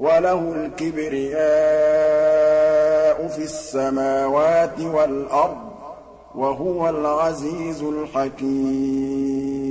وَلَهُ الْكِبْرِيَاءُ فِي السَّمَاوَاتِ وَالْأَرْضِ ۖ وَهُوَ الْعَزِيزُ الْحَكِيمُ